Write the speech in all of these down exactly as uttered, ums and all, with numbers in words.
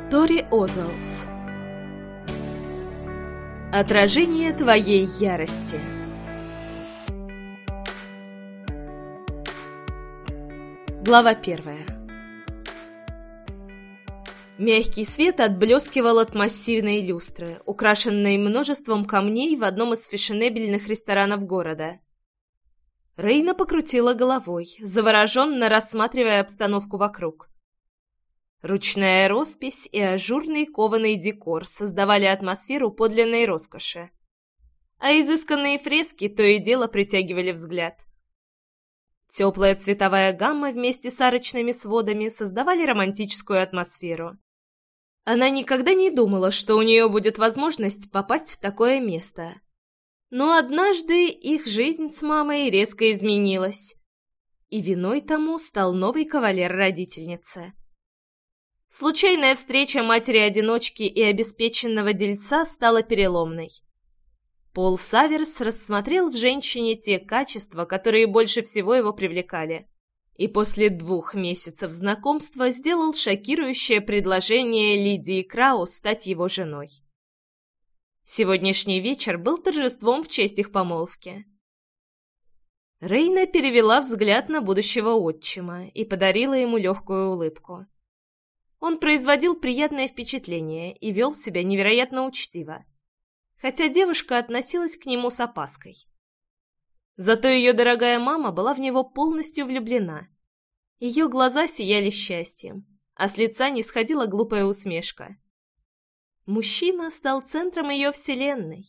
Тори Озолс. Отражение твоей ярости. Глава первая. Мягкий свет отблескивал от массивной люстры, украшенной множеством камней в одном из фешенебельных ресторанов города. Рейна покрутила головой, завороженно рассматривая обстановку вокруг. Ручная роспись и ажурный кованый декор создавали атмосферу подлинной роскоши, а изысканные фрески то и дело притягивали взгляд. Теплая цветовая гамма вместе с арочными сводами создавали романтическую атмосферу. Она никогда не думала, что у нее будет возможность попасть в такое место. Но однажды их жизнь с мамой резко изменилась, и виной тому стал новый кавалер родительницы. Случайная встреча матери-одиночки и обеспеченного дельца стала переломной. Пол Саверс рассмотрел в женщине те качества, которые больше всего его привлекали, и после двух месяцев знакомства сделал шокирующее предложение Лидии Краус стать его женой. Сегодняшний вечер был торжеством в честь их помолвки. Рейна перевела взгляд на будущего отчима и подарила ему легкую улыбку. Он производил приятное впечатление и вел себя невероятно учтиво, хотя девушка относилась к нему с опаской. Зато ее дорогая мама была в него полностью влюблена. Ее глаза сияли счастьем, а с лица не сходила глупая усмешка. Мужчина стал центром ее вселенной.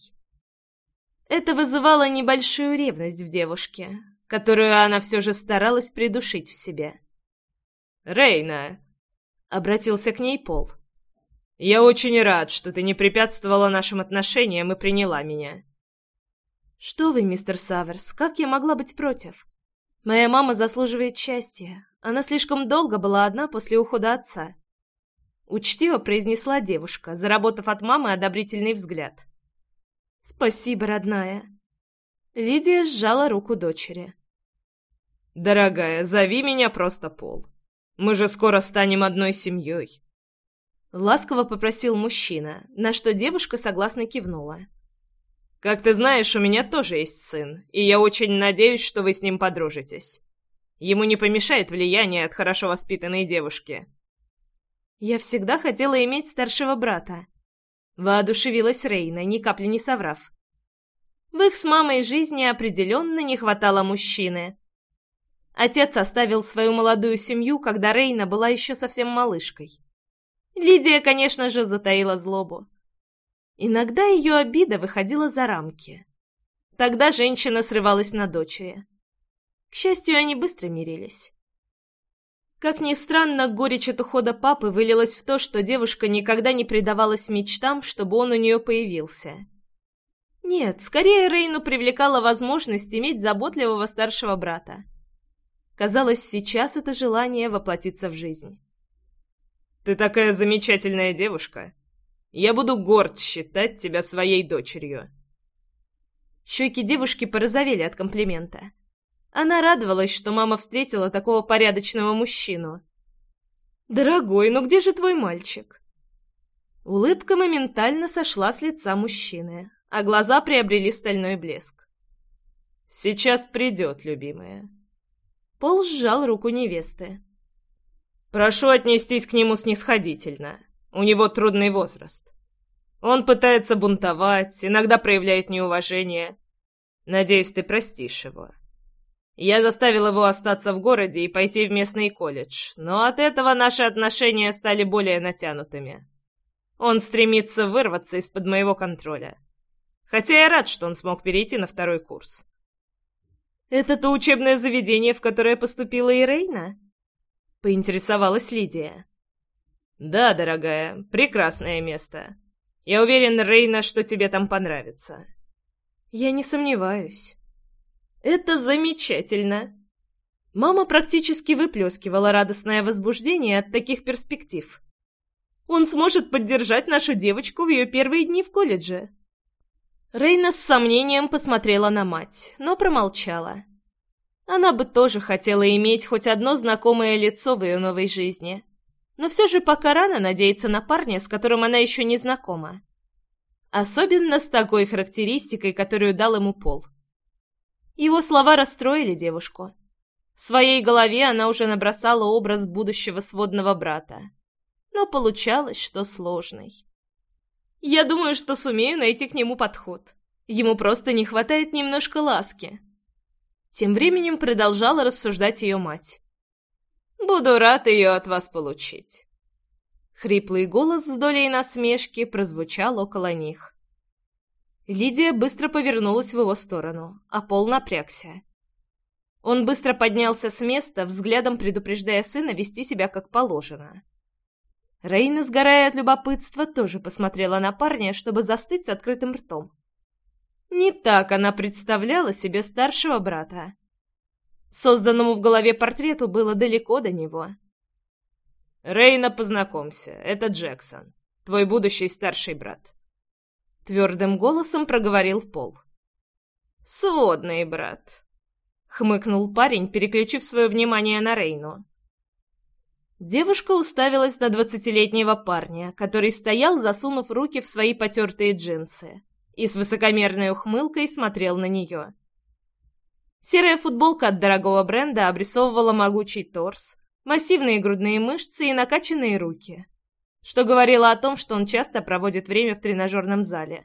Это вызывало небольшую ревность в девушке, которую она все же старалась придушить в себе. «Рейна!» — обратился к ней Пол. «Я очень рад, что ты не препятствовала нашим отношениям и приняла меня». «Что вы, мистер Саверс, как я могла быть против? Моя мама заслуживает счастья. Она слишком долго была одна после ухода отца», — учтиво произнесла девушка, заработав от мамы одобрительный взгляд. «Спасибо, родная». Лидия сжала руку дочери. «Дорогая, зови меня просто Пол. Мы же скоро станем одной семьей». Ласково попросил мужчина, на что девушка согласно кивнула. «Как ты знаешь, у меня тоже есть сын, и я очень надеюсь, что вы с ним подружитесь. Ему не помешает влияние от хорошо воспитанной девушки». «Я всегда хотела иметь старшего брата», — воодушевилась Рейна, ни капли не соврав. В их с мамой жизни определенно не хватало мужчины. Отец оставил свою молодую семью, когда Рейна была еще совсем малышкой. Лидия, конечно же, затаила злобу. Иногда ее обида выходила за рамки. Тогда женщина срывалась на дочери. К счастью, они быстро мирились. Как ни странно, горечь от ухода папы вылилась в то, что девушка никогда не предавалась мечтам, чтобы он у нее появился. Нет, скорее Рейну привлекала возможность иметь заботливого старшего брата. Казалось, сейчас это желание воплотится в жизнь. «Ты такая замечательная девушка. Я буду горд считать тебя своей дочерью». Щеки девушки порозовели от комплимента. Она радовалась, что мама встретила такого порядочного мужчину. «Дорогой, ну где же твой мальчик?» Улыбка моментально сошла с лица мужчины, а глаза приобрели стальной блеск. «Сейчас придет, любимая». Пол сжал руку невесты. «Прошу отнестись к нему снисходительно. У него трудный возраст. Он пытается бунтовать, иногда проявляет неуважение. Надеюсь, ты простишь его. Я заставил его остаться в городе и пойти в местный колледж, но от этого наши отношения стали более натянутыми. Он стремится вырваться из-под моего контроля. Хотя я рад, что он смог перейти на второй курс». «Это то учебное заведение, в которое поступила и Рейна?» — поинтересовалась Лидия. «Да, дорогая, прекрасное место. Я уверен, Рейна, что тебе там понравится». «Я не сомневаюсь». «Это замечательно!» Мама практически выплескивала радостное возбуждение от таких перспектив. «Он сможет поддержать нашу девочку в ее первые дни в колледже». Рейна с сомнением посмотрела на мать, но промолчала. Она бы тоже хотела иметь хоть одно знакомое лицо в ее новой жизни. Но все же пока рано надеяться на парня, с которым она еще не знакома. Особенно с такой характеристикой, которую дал ему Пол. Его слова расстроили девушку. В своей голове она уже набросала образ будущего сводного брата. Но получалось, что сложный. «Я думаю, что сумею найти к нему подход. Ему просто не хватает немножко ласки». Тем временем продолжала рассуждать ее мать. «Буду рад ее от вас получить». Хриплый голос с долей насмешки прозвучал около них. Лидия быстро повернулась в его сторону, а Пол напрягся. Он быстро поднялся с места, взглядом предупреждая сына вести себя как положено. Рейна, сгорая от любопытства, тоже посмотрела на парня, чтобы застыть с открытым ртом. Не так она представляла себе старшего брата. Созданному в голове портрету было далеко до него. «Рейна, познакомься, это Джексон, твой будущий старший брат», — твердым голосом проговорил Пол. «Сводный брат», — хмыкнул парень, переключив свое внимание на Рейну. Девушка уставилась на двадцатилетнего парня, который стоял, засунув руки в свои потертые джинсы, и с высокомерной ухмылкой смотрел на нее. Серая футболка от дорогого бренда обрисовывала могучий торс, массивные грудные мышцы и накачанные руки, что говорило о том, что он часто проводит время в тренажерном зале.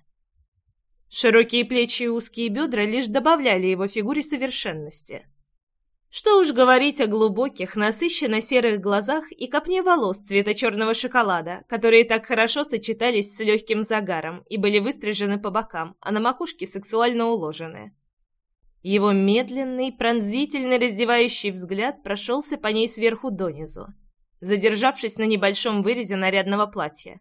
Широкие плечи и узкие бедра лишь добавляли его фигуре совершенности. Что уж говорить о глубоких, насыщенно-серых глазах и копне волос цвета черного шоколада, которые так хорошо сочетались с легким загаром и были выстрижены по бокам, а на макушке сексуально уложены. Его медленный, пронзительный, раздевающий взгляд прошелся по ней сверху донизу, задержавшись на небольшом вырезе нарядного платья.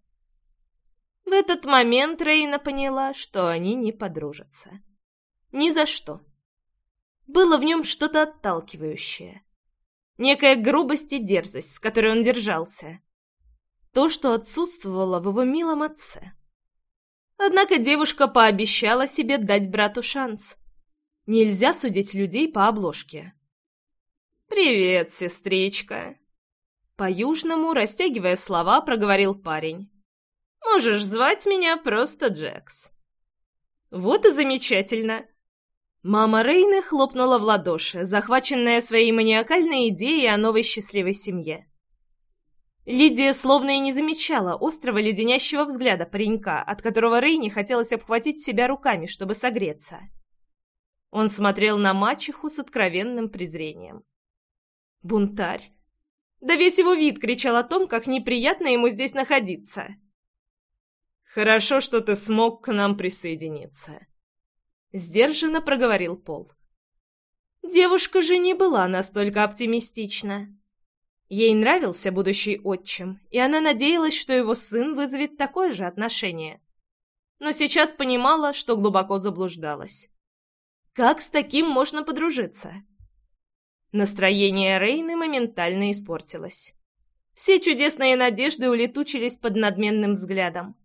В этот момент Рейна поняла, что они не подружатся. Ни за что. Было в нем что-то отталкивающее. Некая грубость и дерзость, с которой он держался. То, что отсутствовало в его милом отце. Однако девушка пообещала себе дать брату шанс. Нельзя судить людей по обложке. «Привет, сестричка!» По-южному, растягивая слова, проговорил парень. «Можешь звать меня просто Джекс». «Вот и замечательно!» Мама Рейны хлопнула в ладоши, захваченная своей маниакальной идеей о новой счастливой семье. Лидия словно и не замечала острого леденящего взгляда паренька, от которого Рейне хотелось обхватить себя руками, чтобы согреться. Он смотрел на мачеху с откровенным презрением. Бунтарь. Да весь его вид кричал о том, как неприятно ему здесь находиться. «Хорошо, что ты смог к нам присоединиться», — сдержанно проговорил Пол. Девушка же не была настолько оптимистична. Ей нравился будущий отчим, и она надеялась, что его сын вызовет такое же отношение. Но сейчас понимала, что глубоко заблуждалась. Как с таким можно подружиться? Настроение Рейны моментально испортилось. Все чудесные надежды улетучились под надменным взглядом.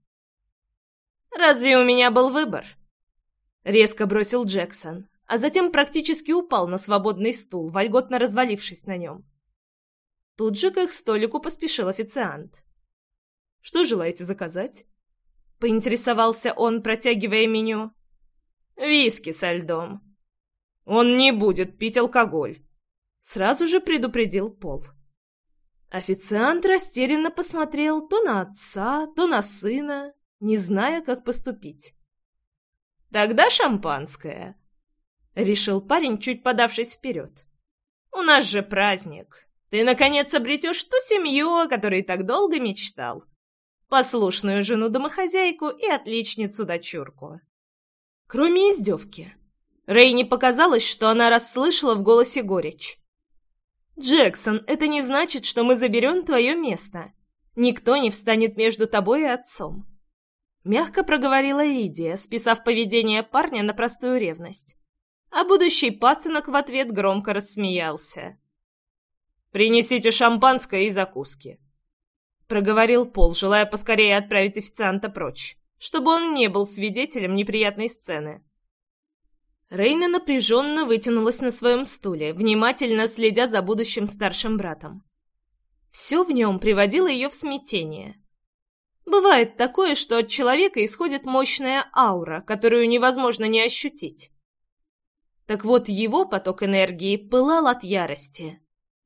«Разве у меня был выбор?» Резко бросил Джексон, а затем практически упал на свободный стул, вольготно развалившись на нем. Тут же к их столику поспешил официант. «Что желаете заказать?» — поинтересовался он, протягивая меню. «Виски со льдом». «Он не будет пить алкоголь», — сразу же предупредил Пол. Официант растерянно посмотрел то на отца, то на сына, не зная, как поступить. «Тогда шампанское», — решил парень, чуть подавшись вперед. «У нас же праздник. Ты, наконец, обретешь ту семью, о которой так долго мечтал. Послушную жену-домохозяйку и отличницу-дочурку». Кроме издевки, Рейне показалось, что она расслышала в голосе горечь. «Джексон, это не значит, что мы заберем твое место. Никто не встанет между тобой и отцом», — мягко проговорила Лидия, списав поведение парня на простую ревность. А будущий пасынок в ответ громко рассмеялся. «Принесите шампанское и закуски», — проговорил Пол, желая поскорее отправить официанта прочь, чтобы он не был свидетелем неприятной сцены. Рейна напряженно вытянулась на своем стуле, внимательно следя за будущим старшим братом. Все в нем приводило ее в смятение. Бывает такое, что от человека исходит мощная аура, которую невозможно не ощутить. Так вот, его поток энергии пылал от ярости.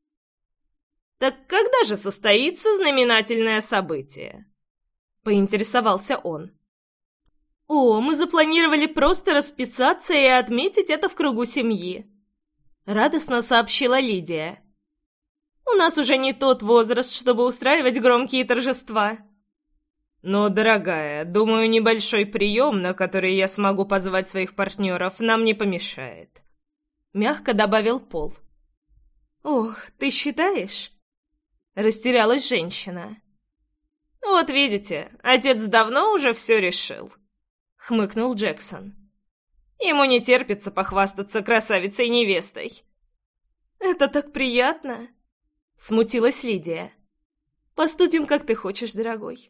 «Так когда же состоится знаменательное событие?» — поинтересовался он. «О, мы запланировали просто расписаться и отметить это в кругу семьи», — радостно сообщила Лидия. «У нас уже не тот возраст, чтобы устраивать громкие торжества». «Но, дорогая, думаю, небольшой прием, на который я смогу позвать своих партнеров, нам не помешает», — мягко добавил Пол. «Ох, ты считаешь?» — растерялась женщина. «Вот видите, отец давно уже все решил», — хмыкнул Джексон. «Ему не терпится похвастаться красавицей-невестой». «Это так приятно!» — смутилась Лидия. «Поступим, как ты хочешь, дорогой».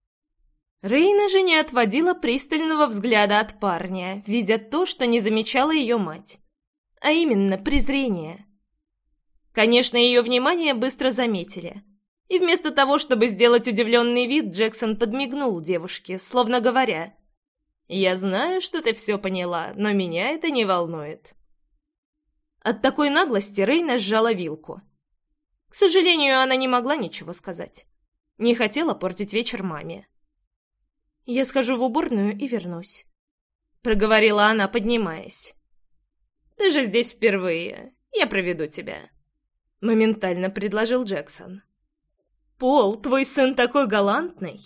Рейна же не отводила пристального взгляда от парня, видя то, что не замечала ее мать, а именно презрение. Конечно, ее внимание быстро заметили, и вместо того, чтобы сделать удивленный вид, Джексон подмигнул девушке, словно говоря: «Я знаю, что ты все поняла, но меня это не волнует». От такой наглости Рейна сжала вилку. К сожалению, она не могла ничего сказать. Не хотела портить вечер маме. «Я схожу в уборную и вернусь», — проговорила она, поднимаясь. «Ты же здесь впервые. Я проведу тебя», — моментально предложил Джексон. «Пол, твой сын такой галантный».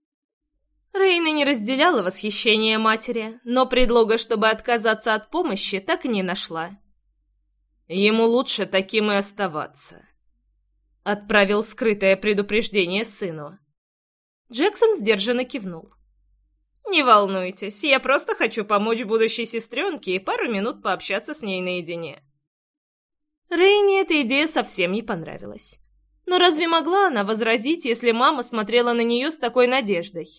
Рейна не разделяла восхищение матери, но предлога, чтобы отказаться от помощи, так и не нашла. «Ему лучше таким и оставаться», — отправил скрытое предупреждение сыну. Джексон сдержанно кивнул. «Не волнуйтесь, я просто хочу помочь будущей сестренке и пару минут пообщаться с ней наедине». Рейне эта идея совсем не понравилась. Но разве могла она возразить, если мама смотрела на нее с такой надеждой?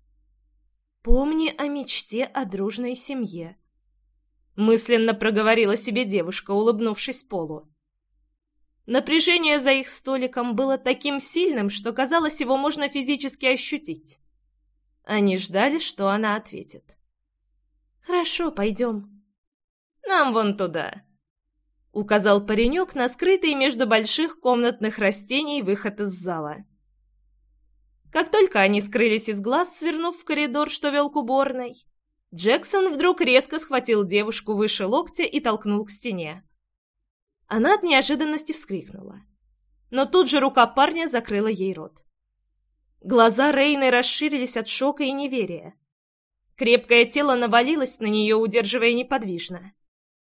«Помни о мечте о дружной семье», — мысленно проговорила себе девушка, улыбнувшись Полу. Напряжение за их столиком было таким сильным, что, казалось, его можно физически ощутить. Они ждали, что она ответит. «Хорошо, пойдем». «Нам вон туда», — указал паренек на скрытый между больших комнатных растений выход из зала. Как только они скрылись из глаз, свернув в коридор, что вел к уборной, Джексон вдруг резко схватил девушку выше локтя и толкнул к стене. Она от неожиданности вскрикнула, но тут же рука парня закрыла ей рот. Глаза Рейны расширились от шока и неверия. Крепкое тело навалилось на нее, удерживая неподвижно.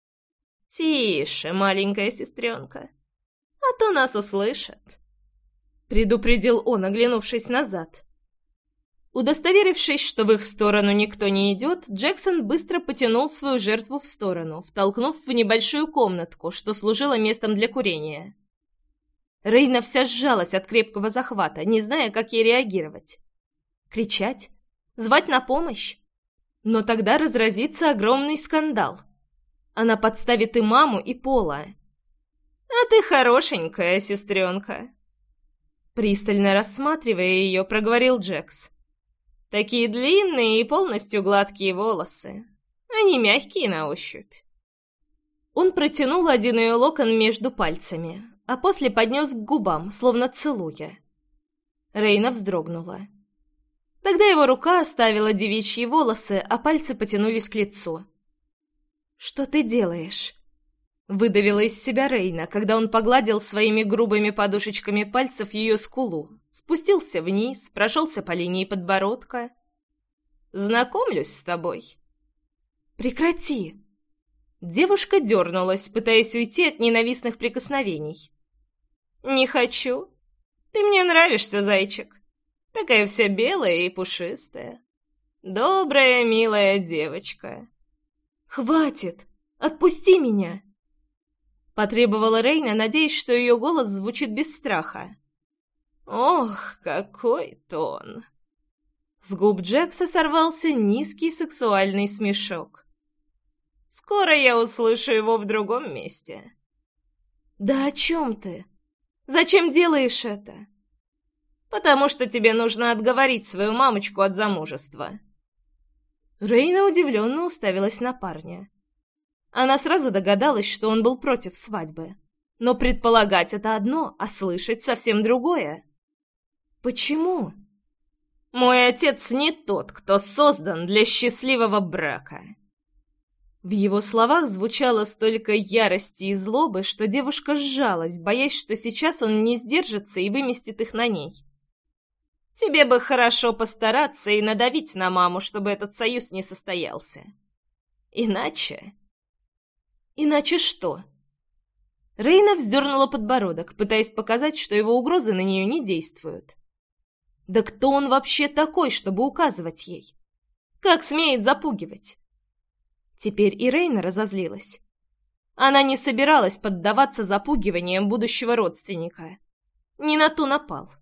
«Тише, маленькая сестренка, а то нас услышат», — предупредил он, оглянувшись назад. Удостоверившись, что в их сторону никто не идет, Джексон быстро потянул свою жертву в сторону, втолкнув в небольшую комнатку, что служила местом для курения. Рейна вся сжалась от крепкого захвата, не зная, как ей реагировать. Кричать? Звать на помощь? Но тогда разразится огромный скандал. Она подставит и маму, и Пола. «А ты хорошенькая, сестренка», — пристально рассматривая ее, проговорил Джекс. «Такие длинные и полностью гладкие волосы. Они мягкие на ощупь». Он протянул один ее локон между пальцами, а после поднес к губам, словно целуя. Рейна вздрогнула. Тогда его рука оставила девичьи волосы, а пальцы потянулись к лицу. «Что ты делаешь?» — выдавила из себя Рейна, когда он погладил своими грубыми подушечками пальцев ее скулу, спустился вниз, прошелся по линии подбородка. «Знакомлюсь с тобой». «Прекрати!» Девушка дернулась, пытаясь уйти от ненавистных прикосновений. «Не хочу. Ты мне нравишься, зайчик. Такая вся белая и пушистая. Добрая, милая девочка». «Хватит! Отпусти меня!» Потребовала Рейна, надеясь, что ее голос звучит без страха. «Ох, какой тон!» С губ Джекса сорвался низкий сексуальный смешок. «Скоро я услышу его в другом месте». «Да о чем ты? Зачем делаешь это? потому что тебе нужно отговорить свою мамочку от замужества». Рейна удивленно уставилась на парня. Она сразу догадалась, что он был против свадьбы. Но предполагать это одно, а слышать совсем другое. «Почему?» «Мой отец не тот, кто создан для счастливого брака». В его словах звучало столько ярости и злобы, что девушка сжалась, боясь, что сейчас он не сдержится и выместит их на ней. «Тебе бы хорошо постараться и надавить на маму, чтобы этот союз не состоялся. Иначе...» «Иначе что?» Рейна вздернула подбородок, пытаясь показать, что его угрозы на нее не действуют. Да кто он вообще такой, чтобы указывать ей? Как смеет запугивать? Теперь и Рейна разозлилась. Она не собиралась поддаваться запугиваниям будущего родственника. Не на ту напал.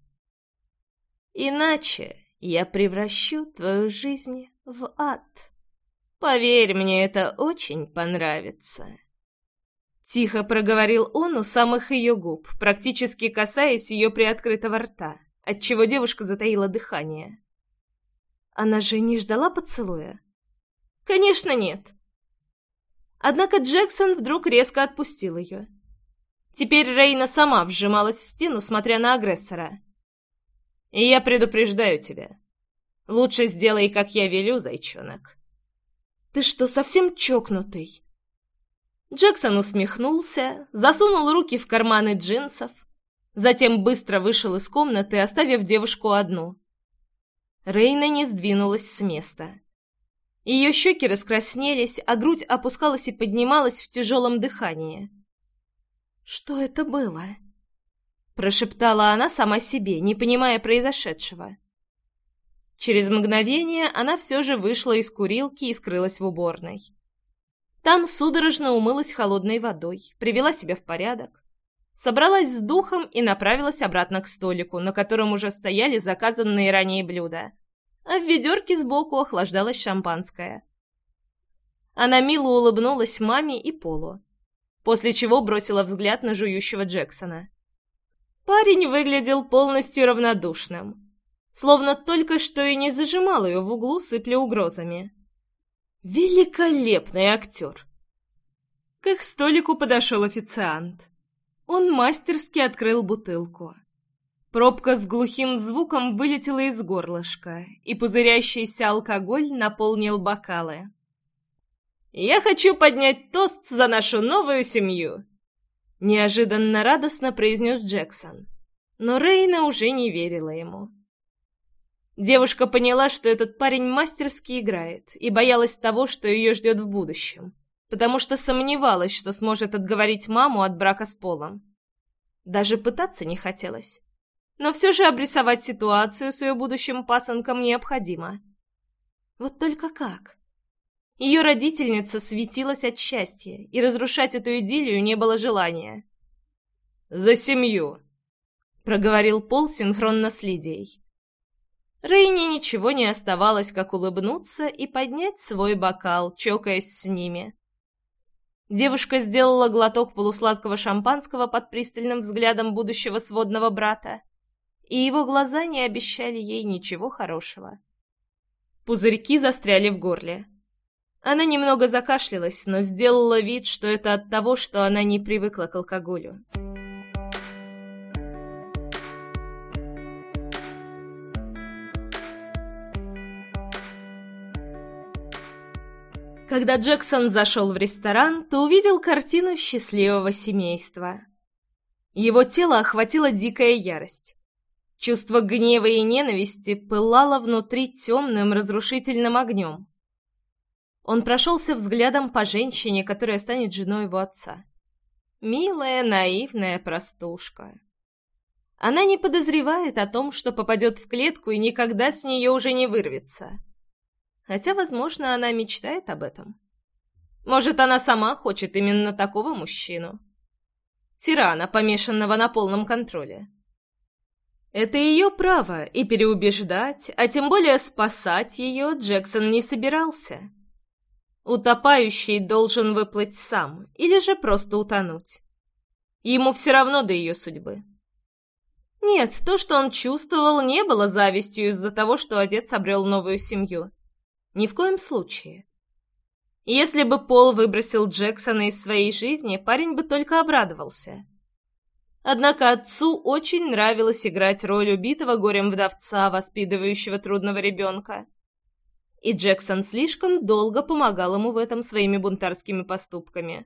«Иначе я превращу твою жизнь в ад. Поверь мне, это очень понравится». Тихо проговорил он у самых ее губ, практически касаясь ее приоткрытого рта, отчего девушка затаила дыхание. Она же не ждала поцелуя? Конечно, нет. Однако Джексон вдруг резко отпустил ее. Теперь Рейна сама вжималась в стену, смотря на агрессора. «И я предупреждаю тебя. Лучше сделай, как я велю, зайчонок». «Ты что, совсем чокнутый?» Джексон усмехнулся, засунул руки в карманы джинсов, затем быстро вышел из комнаты, оставив девушку одну. Рейна не сдвинулась с места. Ее щеки раскраснелись, а грудь опускалась и поднималась в тяжелом дыхании. «Что это было?» – прошептала она сама себе, не понимая произошедшего. Через мгновение она все же вышла из курилки и скрылась в уборной. Там судорожно умылась холодной водой, привела себя в порядок, собралась с духом и направилась обратно к столику, на котором уже стояли заказанные ранее блюда, а в ведерке сбоку охлаждалось шампанское. Она мило улыбнулась маме и Полу, после чего бросила взгляд на жующего Джексона. Парень выглядел полностью равнодушным, словно только что и не зажимал ее в углу, сыпля угрозами. Великолепный актер! К их столику подошел официант. Он мастерски открыл бутылку. Пробка с глухим звуком вылетела из горлышка, и пузырящийся алкоголь наполнил бокалы. «Я хочу поднять тост за нашу новую семью!» Неожиданно радостно произнес Джексон, но Рейна уже не верила ему. Девушка поняла, что этот парень мастерски играет, и боялась того, что ее ждет в будущем, потому что сомневалась, что сможет отговорить маму от брака с Полом. Даже пытаться не хотелось. Но все же обрисовать ситуацию с ее будущим пасынком необходимо. Вот только как? Ее родительница светилась от счастья, и разрушать эту идиллию не было желания. «За семью!» — проговорил Пол синхронно с Лидией. Рейне ничего не оставалось, как улыбнуться и поднять свой бокал, чокаясь с ними. Девушка сделала глоток полусладкого шампанского под пристальным взглядом будущего сводного брата, и его глаза не обещали ей ничего хорошего. Пузырьки застряли в горле. Она немного закашлялась, но сделала вид, что это от того, что она не привыкла к алкоголю. Когда Джексон зашел в ресторан, то увидел картину счастливого семейства. Его тело охватила дикая ярость. Чувство гнева и ненависти пылало внутри темным разрушительным огнем. Он прошелся взглядом по женщине, которая станет женой его отца. Милая, наивная простушка. Она не подозревает о том, что попадет в клетку и никогда с нее уже не вырвется. Хотя, возможно, она мечтает об этом. Может, она сама хочет именно такого мужчину. Тирана, помешанного на полном контроле. Это ее право, и переубеждать, а тем более спасать ее, Джексон не собирался. Утопающий должен выплыть сам, или же просто утонуть. Ему все равно до ее судьбы. Нет, то, что он чувствовал, не было завистью из-за того, что отец обрел новую семью. Ни в коем случае. Если бы Пол выбросил Джексона из своей жизни, парень бы только обрадовался. Однако отцу очень нравилось играть роль убитого горем вдовца, воспитывающего трудного ребенка. И Джексон слишком долго помогал ему в этом своими бунтарскими поступками.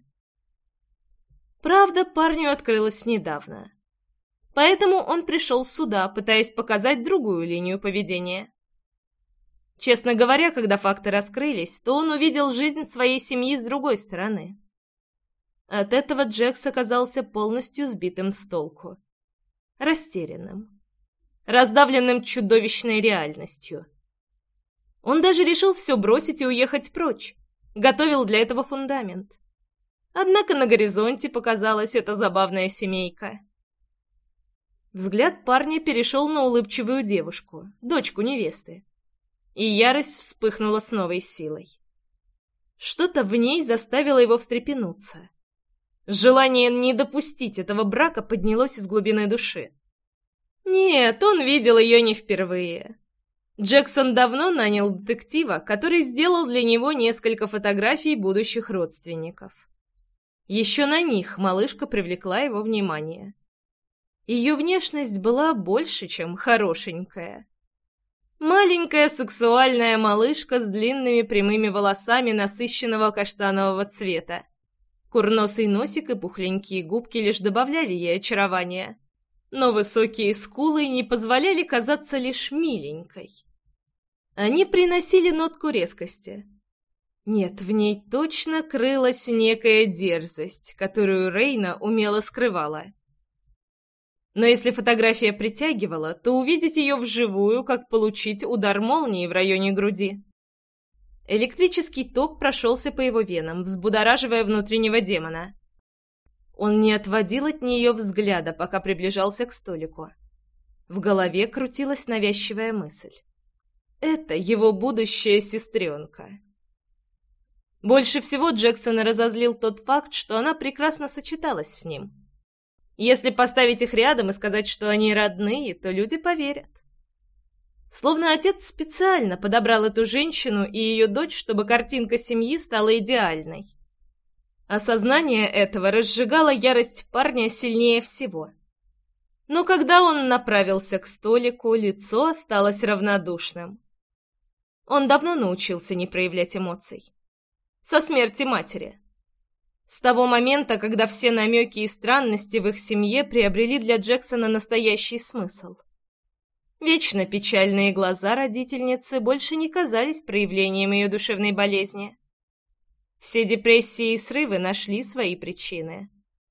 Правда, парню открылась недавно. Поэтому он пришел сюда, пытаясь показать другую линию поведения. Честно говоря, когда факты раскрылись, то он увидел жизнь своей семьи с другой стороны. От этого Джекс оказался полностью сбитым с толку. Растерянным. Раздавленным чудовищной реальностью. Он даже решил все бросить и уехать прочь. Готовил для этого фундамент. Однако на горизонте показалась эта забавная семейка. Взгляд парня перешел на улыбчивую девушку, дочку невесты. И ярость вспыхнула с новой силой. Что-то в ней заставило его встрепенуться. Желание не допустить этого брака поднялось из глубины души. Нет, он видел ее не впервые. Джексон давно нанял детектива, который сделал для него несколько фотографий будущих родственников. Еще на них малышка привлекла его внимание. Ее внешность была больше, чем хорошенькая. Маленькая сексуальная малышка с длинными прямыми волосами насыщенного каштанового цвета. Курносый носик и пухленькие губки лишь добавляли ей очарования, но высокие скулы не позволяли казаться лишь миленькой. Они приносили нотку резкости. Нет, в ней точно крылась некая дерзость, которую Рейна умело скрывала. Но если фотография притягивала, то увидеть ее вживую, как получить удар молнии в районе груди. Электрический ток прошелся по его венам, взбудораживая внутреннего демона. Он не отводил от нее взгляда, пока приближался к столику. В голове крутилась навязчивая мысль. Это его будущая сестренка. Больше всего Джексона разозлил тот факт, что она прекрасно сочеталась с ним. Если поставить их рядом и сказать, что они родные, то люди поверят. Словно отец специально подобрал эту женщину и ее дочь, чтобы картинка семьи стала идеальной. Осознание этого разжигало ярость парня сильнее всего. Но когда он направился к столику, лицо осталось равнодушным. Он давно научился не проявлять эмоций. Со смерти матери. С того момента, когда все намеки и странности в их семье приобрели для Джексона настоящий смысл. Вечно печальные глаза родительницы больше не казались проявлением ее душевной болезни. Все депрессии и срывы нашли свои причины.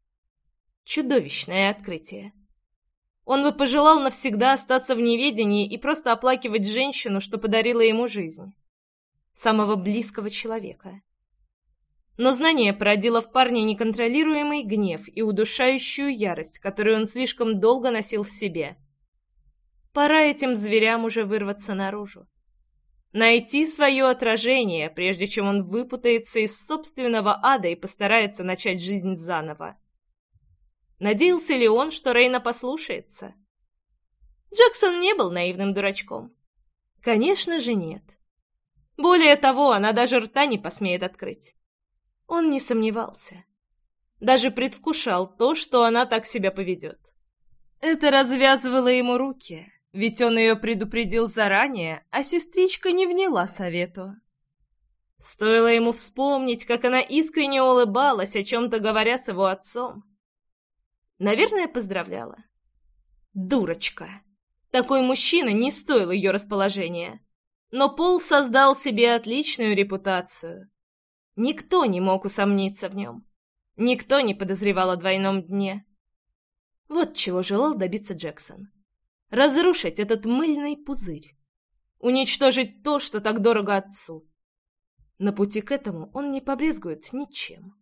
Чудовищное открытие. Он бы пожелал навсегда остаться в неведении и просто оплакивать женщину, что подарила ему жизнь. Самого близкого человека. Но знание породило в парне неконтролируемый гнев и удушающую ярость, которую он слишком долго носил в себе. Пора этим зверям уже вырваться наружу. Найти свое отражение, прежде чем он выпутается из собственного ада и постарается начать жизнь заново. Надеялся ли он, что Рейна послушается? Джексон не был наивным дурачком. Конечно же, нет. Более того, она даже рта не посмеет открыть. Он не сомневался. Даже предвкушал то, что она так себя поведет. Это развязывало ему руки, ведь он ее предупредил заранее, а сестричка не вняла совету. Стоило ему вспомнить, как она искренне улыбалась, о чем-то говоря с его отцом. Наверное, поздравляла. Дурочка. Такой мужчина не стоил ее расположения. Но Пол создал себе отличную репутацию. Никто не мог усомниться в нем. Никто не подозревал о двойном дне. Вот чего желал добиться Джексон. Разрушить этот мыльный пузырь. Уничтожить то, что так дорого отцу. На пути к этому он не побрезгует ничем.